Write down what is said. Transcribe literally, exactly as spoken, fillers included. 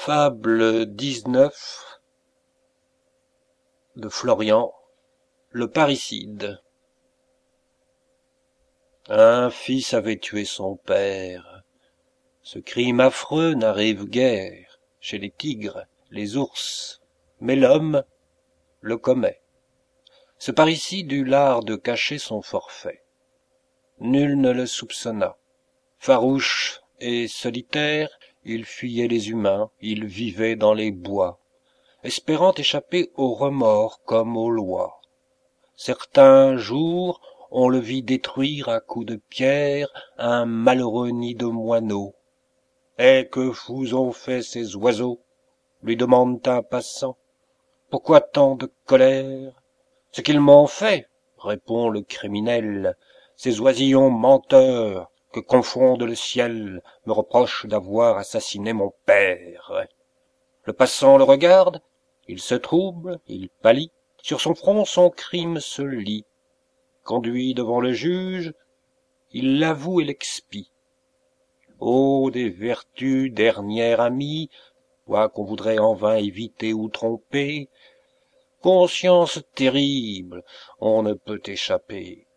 Fable dix-neuf de Florian, le parricide. Un fils avait tué son père. Ce crime affreux n'arrive guère chez les tigres, les ours, mais l'homme le commet. Ce parricide eut l'art de cacher son forfait. Nul ne le soupçonna. Farouche et solitaire, il fuyait les humains, il vivait dans les bois, espérant échapper aux remords comme aux lois. Certains jours, on le vit détruire à coups de pierre un malheureux nid de moineaux. « Eh, que vous ont fait ces oiseaux ?» lui demande un passant. « Pourquoi tant de colère ?»« Ce qu'ils m'ont fait, » répond le criminel, « ces oisillons menteurs que confonde le ciel me reprochent d'avoir assassiné mon père. » Le passant le regarde, il se trouble, il pâlit, sur son front son crime se lit. Conduit devant le juge, il l'avoue et l'expie. Ô des vertus dernière amie, toi qu'on voudrait en vain éviter ou tromper, conscience terrible, on ne peut échapper.